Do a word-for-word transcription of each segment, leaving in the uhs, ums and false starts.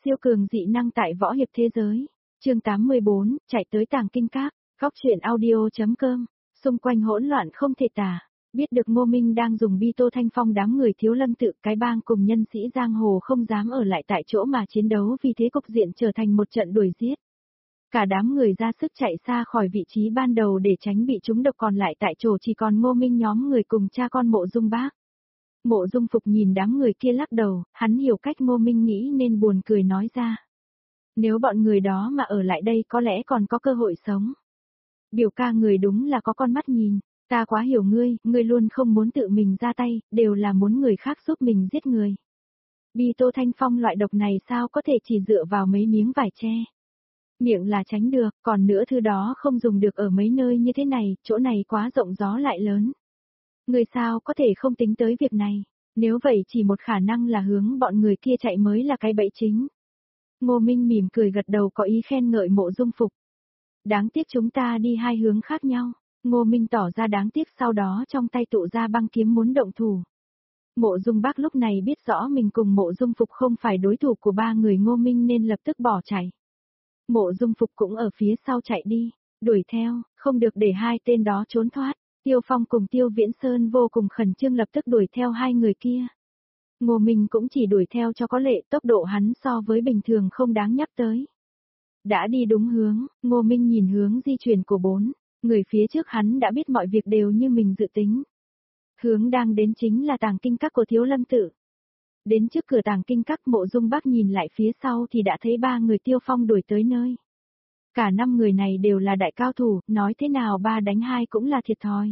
Siêu cường dị năng tại võ hiệp thế giới. Chương tám mươi bốn, chạy tới Tàng Kinh Các. Góc truyện audio chấm com. Xung quanh hỗn loạn không thể tả. Biết được Ngô Minh đang dùng bi tô thanh phong đám người Thiếu Lâm tự, cái bang cùng nhân sĩ giang hồ không dám ở lại tại chỗ mà chiến đấu, vì thế cục diện trở thành một trận đuổi giết. Cả đám người ra sức chạy xa khỏi vị trí ban đầu để tránh bị trúng độc, còn lại tại chỗ chỉ còn Ngô Minh nhóm người cùng cha con Mộ Dung Bác. Mộ Dung Phục nhìn đám người kia lắc đầu, hắn hiểu cách Ngô Minh nghĩ nên buồn cười nói ra. Nếu bọn người đó mà ở lại đây có lẽ còn có cơ hội sống. Biểu ca người đúng là có con mắt nhìn, ta quá hiểu ngươi, ngươi luôn không muốn tự mình ra tay, đều là muốn người khác giúp mình giết người. Bi tô thanh phong loại độc này sao có thể chỉ dựa vào mấy miếng vải tre. Miệng là tránh được, còn nữa thứ đó không dùng được ở mấy nơi như thế này, chỗ này quá rộng gió lại lớn. Người sao có thể không tính tới việc này, nếu vậy chỉ một khả năng là hướng bọn người kia chạy mới là cái bẫy chính. Ngô Minh mỉm cười gật đầu có ý khen ngợi Mộ Dung Phục. Đáng tiếc chúng ta đi hai hướng khác nhau. Ngô Minh tỏ ra đáng tiếc, sau đó trong tay tụ ra băng kiếm muốn động thủ. Mộ Dung Bác lúc này biết rõ mình cùng Mộ Dung Phục không phải đối thủ của ba người Ngô Minh nên lập tức bỏ chạy. Mộ Dung Phục cũng ở phía sau chạy đi, đuổi theo, không được để hai tên đó trốn thoát. Tiêu Phong cùng Tiêu Viễn Sơn vô cùng khẩn trương lập tức đuổi theo hai người kia. Ngô Minh cũng chỉ đuổi theo cho có lệ, tốc độ hắn so với bình thường không đáng nhắc tới. Đã đi đúng hướng, Ngô Minh nhìn hướng di chuyển của bốn người phía trước, hắn đã biết mọi việc đều như mình dự tính. Hướng đang đến chính là Tàng Kinh Các của Thiếu Lâm tự. Đến trước cửa Tàng Kinh Các, Mộ Dung Bác nhìn lại phía sau thì đã thấy ba người Tiêu Phong đuổi tới nơi. Cả năm người này đều là đại cao thủ, nói thế nào ba đánh hai cũng là thiệt thòi.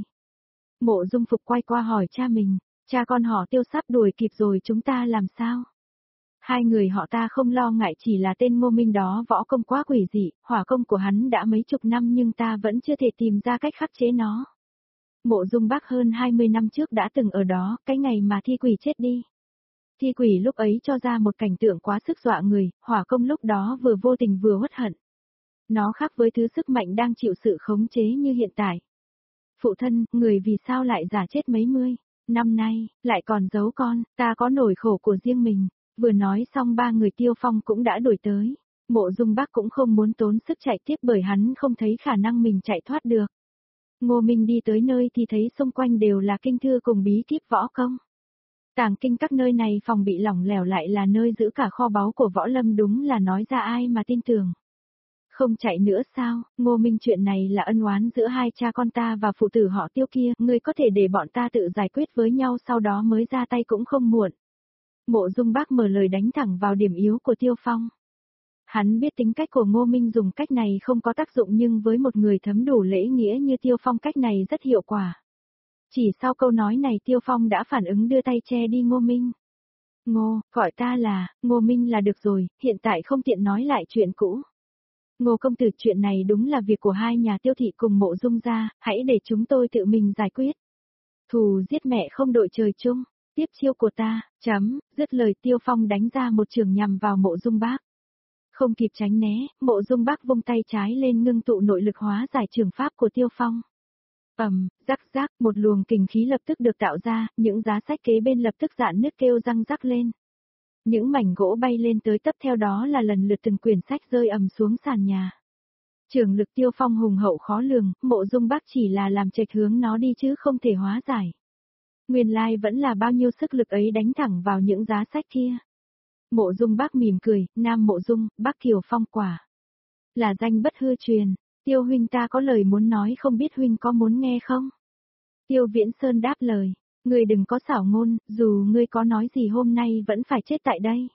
Mộ Dung Phục quay qua hỏi cha mình, cha con họ Tiêu sắp đuổi kịp rồi, chúng ta làm sao? Hai người họ ta không lo ngại, chỉ là tên Ngô Minh đó võ công quá quỷ dị, hỏa công của hắn đã mấy chục năm nhưng ta vẫn chưa thể tìm ra cách khắc chế nó. Mộ Dung Bác hơn hai mươi năm trước đã từng ở đó, cái ngày mà thi quỷ chết đi. Thi quỷ lúc ấy cho ra một cảnh tượng quá sức dọa người, hỏa công lúc đó vừa vô tình vừa uất hận. Nó khác với thứ sức mạnh đang chịu sự khống chế như hiện tại. Phụ thân, người vì sao lại giả chết mấy mươi năm nay, lại còn giấu con, ta có nỗi khổ của riêng mình. Vừa nói xong ba người Tiêu Phong cũng đã đuổi tới. Mộ Dung Bác cũng không muốn tốn sức chạy tiếp bởi hắn không thấy khả năng mình chạy thoát được. Ngô Minh đi tới nơi thì thấy xung quanh đều là kinh thư cùng bí kíp võ công. Tàng Kinh Các nơi này phòng bị lỏng lẻo lại là nơi giữ cả kho báu của võ lâm, đúng là nói ra ai mà tin tưởng. Không chạy nữa sao? Ngô Minh, chuyện này là ân oán giữa hai cha con ta và phụ tử họ Tiêu kia, ngươi có thể để bọn ta tự giải quyết với nhau sau đó mới ra tay cũng không muộn. Mộ Dung Bác mở lời đánh thẳng vào điểm yếu của Tiêu Phong. Hắn biết tính cách của Ngô Minh dùng cách này không có tác dụng, nhưng với một người thấm đủ lễ nghĩa như Tiêu Phong cách này rất hiệu quả. Chỉ sau câu nói này Tiêu Phong đã phản ứng đưa tay che đi Ngô Minh. Ngô, gọi ta là, Ngô Minh là được rồi, hiện tại không tiện nói lại chuyện cũ. Ngô công tử, chuyện này đúng là việc của hai nhà Tiêu thị cùng Mộ Dung gia, hãy để chúng tôi tự mình giải quyết. Thù giết mẹ không đội trời chung, tiếp chiêu của ta, chấm, dứt lời Tiêu Phong đánh ra một trường nhằm vào Mộ Dung Bác. Không kịp tránh né, Mộ Dung Bác vung tay trái lên ngưng tụ nội lực hóa giải trường pháp của Tiêu Phong. Ầm, rắc rắc, một luồng kình khí lập tức được tạo ra, những giá sách kế bên lập tức rạn nứt kêu răng rắc lên. Những mảnh gỗ bay lên tới tấp, theo đó là lần lượt từng quyển sách rơi ầm xuống sàn nhà. Trường lực Tiêu Phong hùng hậu khó lường, Mộ Dung Bác chỉ là làm chệch hướng nó đi chứ không thể hóa giải. Nguyên lai vẫn là bao nhiêu sức lực ấy đánh thẳng vào những giá sách kia. Mộ Dung Bác mỉm cười, Nam Mộ Dung, Bác Kiều Phong quả. Là danh bất hư truyền, Tiêu huynh ta có lời muốn nói, không biết huynh có muốn nghe không? Tiêu Viễn Sơn đáp lời, ngươi đừng có xảo ngôn, dù ngươi có nói gì hôm nay vẫn phải chết tại đây.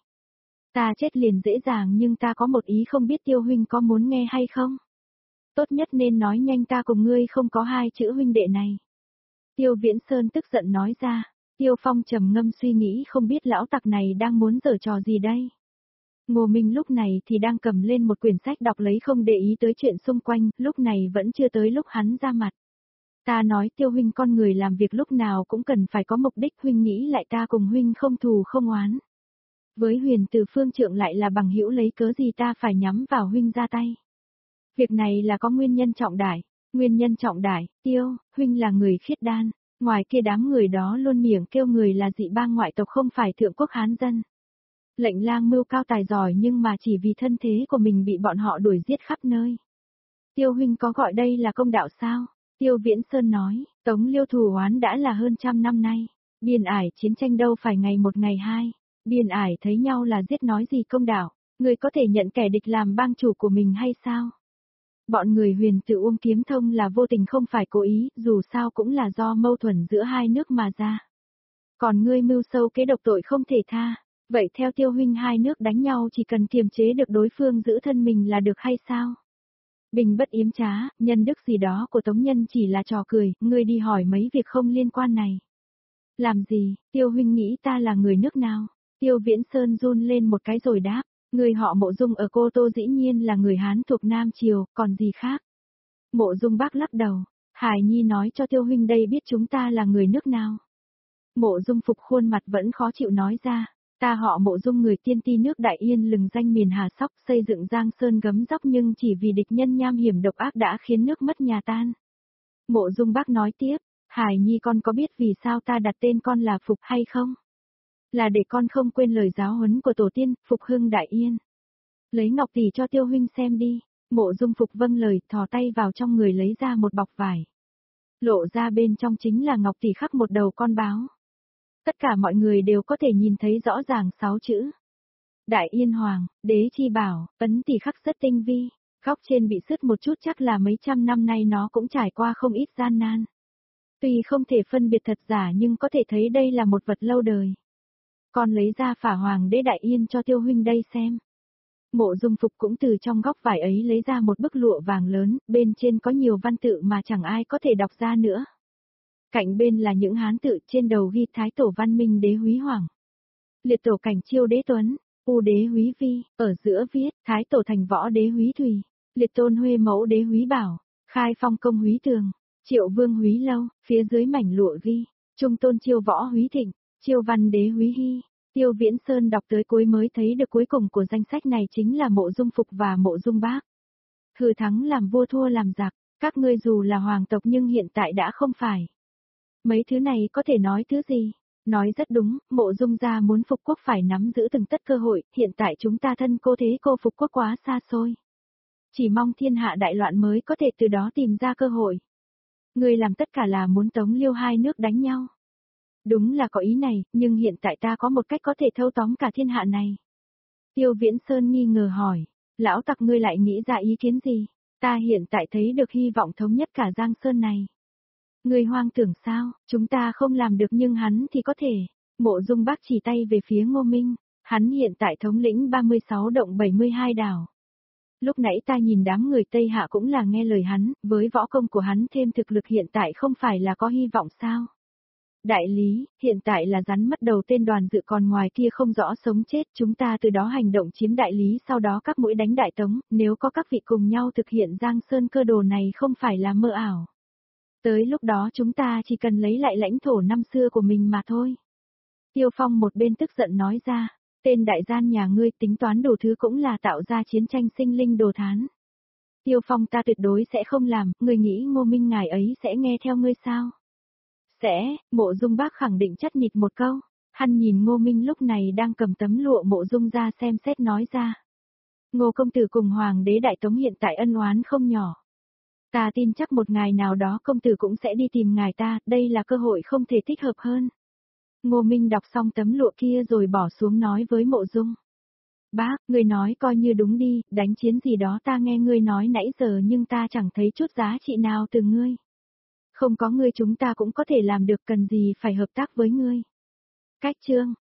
Ta chết liền dễ dàng, nhưng ta có một ý không biết Tiêu huynh có muốn nghe hay không? Tốt nhất nên nói nhanh, ta cùng ngươi không có hai chữ huynh đệ này. Tiêu Viễn Sơn tức giận nói ra. Tiêu Phong trầm ngâm suy nghĩ, không biết lão tặc này đang muốn giở trò gì đây. Ngô Minh lúc này thì đang cầm lên một quyển sách đọc lấy, không để ý tới chuyện xung quanh, lúc này vẫn chưa tới lúc hắn ra mặt. Ta nói Tiêu huynh, con người làm việc lúc nào cũng cần phải có mục đích, huynh nghĩ lại ta cùng huynh không thù không oán. Với Huyền Từ Phương trượng lại là bằng hữu, lấy cớ gì ta phải nhắm vào huynh ra tay. Việc này là có nguyên nhân trọng đại. Nguyên nhân trọng đại, Tiêu, huynh là người khiết đan. Ngoài kia đám người đó luôn miệng kêu người là dị bang ngoại tộc, không phải thượng quốc Hán dân. Lệnh Lang mưu cao tài giỏi nhưng mà chỉ vì thân thế của mình bị bọn họ đuổi giết khắp nơi. Tiêu huynh có gọi đây là công đạo sao? Tiêu Viễn Sơn nói, Tống Liêu thù oán đã là hơn trăm năm nay. Biên ải chiến tranh đâu phải ngày một ngày hai. Biên ải thấy nhau là giết nói gì công đạo. Người có thể nhận kẻ địch làm bang chủ của mình hay sao? Bọn người Huyền Tự Uông Kiếm Thông là vô tình không phải cố ý, dù sao cũng là do mâu thuẫn giữa hai nước mà ra. Còn ngươi mưu sâu kế độc tội không thể tha. Vậy theo Tiêu huynh hai nước đánh nhau chỉ cần kiềm chế được đối phương giữ thân mình là được hay sao? Bình bất yếm trá, nhân đức gì đó của Tống Nhân chỉ là trò cười, ngươi đi hỏi mấy việc không liên quan này. Làm gì, Tiêu huynh nghĩ ta là người nước nào? Tiêu Viễn Sơn run lên một cái rồi đáp, người họ Mộ Dung ở Cô Tô dĩ nhiên là người Hán thuộc Nam Triều, còn gì khác? Mộ Dung Bác lắc đầu, Hải Nhi nói cho Tiêu huynh đây biết chúng ta là người nước nào. Mộ Dung Phục khuôn mặt vẫn khó chịu nói ra. Ta họ Mộ Dung người tiên ti nước Đại Yên lừng danh miền Hà Sóc xây dựng Giang Sơn gấm dốc nhưng chỉ vì địch nhân nham hiểm độc ác đã khiến nước mất nhà tan. Mộ Dung Bác nói tiếp, Hải Nhi con có biết vì sao ta đặt tên con là Phục hay không? Là để con không quên lời giáo huấn của tổ tiên, Phục hưng Đại Yên. Lấy ngọc tỷ cho Tiêu huynh xem đi. Mộ Dung Phục vâng lời, thò tay vào trong người lấy ra một bọc vải. Lộ ra bên trong chính là ngọc tỷ khắc một đầu con báo. Tất cả mọi người đều có thể nhìn thấy rõ ràng sáu chữ. Đại Yên Hoàng, Đế Chi Bảo, ấn tỷ khắc rất tinh vi, góc trên bị sứt một chút chắc là mấy trăm năm nay nó cũng trải qua không ít gian nan. Tuy không thể phân biệt thật giả nhưng có thể thấy đây là một vật lâu đời. Con lấy ra phả Hoàng Đế Đại Yên cho Tiêu huynh đây xem. Mộ Dung Phục cũng từ trong góc vải ấy lấy ra một bức lụa vàng lớn, bên trên có nhiều văn tự mà chẳng ai có thể đọc ra nữa. Cạnh bên là những hán tự, trên đầu ghi Thái Tổ Văn Minh Đế Húy Hoàng, Liệt Tổ Cảnh Chiêu Đế Tuấn, U Đế Húy Vi, ở giữa viết Thái Tổ Thành Võ Đế Húy Thùy, Liệt Tôn Huê Mẫu Đế Húy Bảo, Khai Phong Công Húy Tường, Triệu Vương Húy Lâu, phía dưới mảnh lụa ghi Trung Tôn Chiêu Võ Húy Thịnh, Chiêu Văn Đế Húy Hy. Tiêu Viễn Sơn đọc tới cuối mới thấy được cuối cùng của danh sách này chính là Mộ Dung Phục và Mộ Dung Bác. Thừa thắng làm vua thua làm giặc, các ngươi dù là hoàng tộc nhưng hiện tại đã không phải. Mấy thứ này có thể nói thứ gì? Nói rất đúng, Mộ Dung gia muốn phục quốc phải nắm giữ từng tất cơ hội, hiện tại chúng ta thân cô thế cô phục quốc quá xa xôi. Chỉ mong thiên hạ đại loạn mới có thể từ đó tìm ra cơ hội. Ngươi làm tất cả là muốn Tống Liêu hai nước đánh nhau. Đúng là có ý này, nhưng hiện tại ta có một cách có thể thâu tóm cả thiên hạ này. Tiêu Viễn Sơn nghi ngờ hỏi, lão tặc ngươi lại nghĩ ra ý kiến gì? Ta hiện tại thấy được hy vọng thống nhất cả Giang Sơn này. Ngươi hoang tưởng sao, chúng ta không làm được nhưng hắn thì có thể. Mộ Dung Bác chỉ tay về phía Ngô Minh, hắn hiện tại thống lĩnh ba mươi sáu động bảy mươi hai đảo. Lúc nãy ta nhìn đám người Tây Hạ cũng là nghe lời hắn, với võ công của hắn thêm thực lực hiện tại không phải là có hy vọng sao? Đại lý, hiện tại là rắn mất đầu tên Đoàn Dự còn ngoài kia không rõ sống chết, chúng ta từ đó hành động chiếm đại lý sau đó các mũi đánh đại tống, nếu có các vị cùng nhau thực hiện Giang Sơn cơ đồ này không phải là mơ ảo. Tới lúc đó chúng ta chỉ cần lấy lại lãnh thổ năm xưa của mình mà thôi. Tiêu Phong một bên tức giận nói ra, tên đại gian nhà ngươi tính toán đủ thứ cũng là tạo ra chiến tranh sinh linh đồ thán. Tiêu Phong ta tuyệt đối sẽ không làm, ngươi nghĩ Ngô Minh ngài ấy sẽ nghe theo ngươi sao? Sẽ, Mộ Dung Bác khẳng định chất nhịt một câu. Hắn nhìn Ngô Minh lúc này đang cầm tấm lụa Mộ Dung ra xem xét nói ra. Ngô công tử cùng Hoàng đế Đại Tống hiện tại ân oán không nhỏ. Ta tin chắc một ngày nào đó công tử cũng sẽ đi tìm ngài ta, đây là cơ hội không thể thích hợp hơn. Ngô Minh đọc xong tấm lụa kia rồi bỏ xuống nói với Mộ Dung. Bác, ngươi nói coi như đúng đi, đánh chiến gì đó ta nghe ngươi nói nãy giờ nhưng ta chẳng thấy chút giá trị nào từ ngươi. Không có ngươi chúng ta cũng có thể làm được cần gì phải hợp tác với ngươi. Cách chương